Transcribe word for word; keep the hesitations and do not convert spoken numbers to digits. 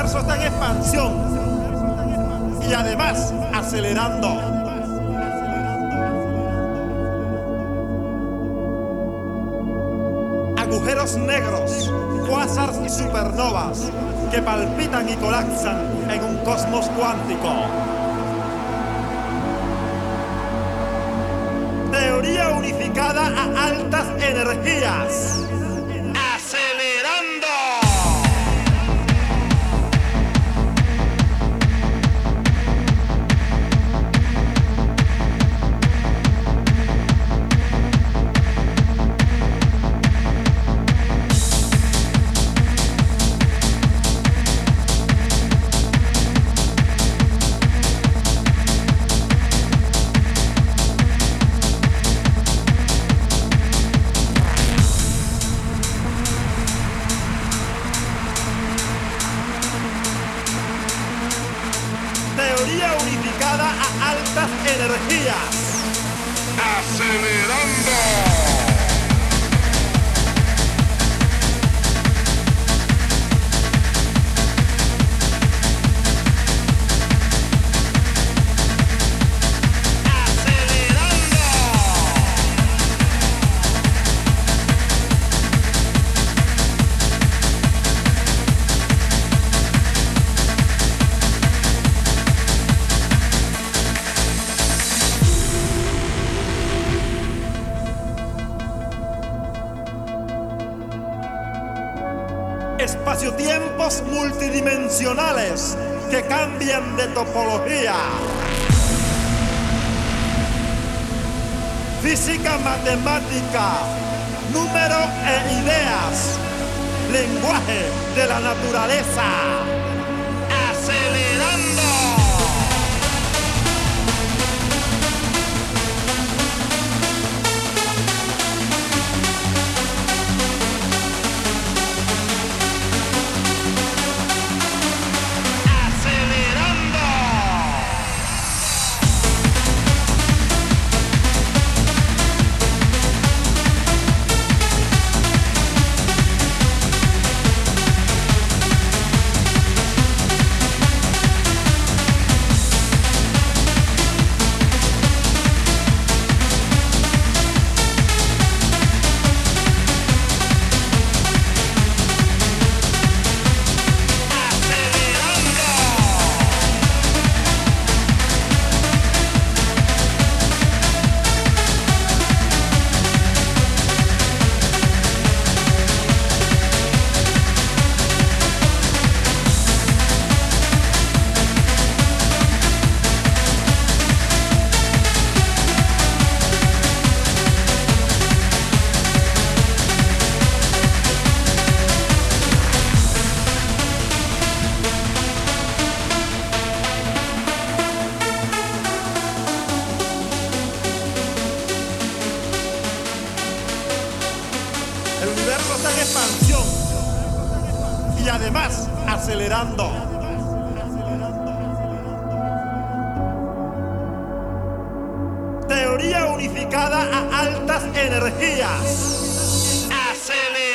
universo está en expansión y además acelerando. Agujeros negros, quasars y supernovas que palpitan y colapsan en un cosmos cuántico. Teoría unificada a altas energías. ¡Acelerando! Teoría unificada a altas energías. ¡Acelerando! Espacio-tiempos multidimensionales que cambian de topología. Física, matemática, número e ideas. Lenguaje de la naturaleza. ¡Acelerando! El universo está en expansión y además acelerando. Teoría unificada a altas energías. ¡Acelerando!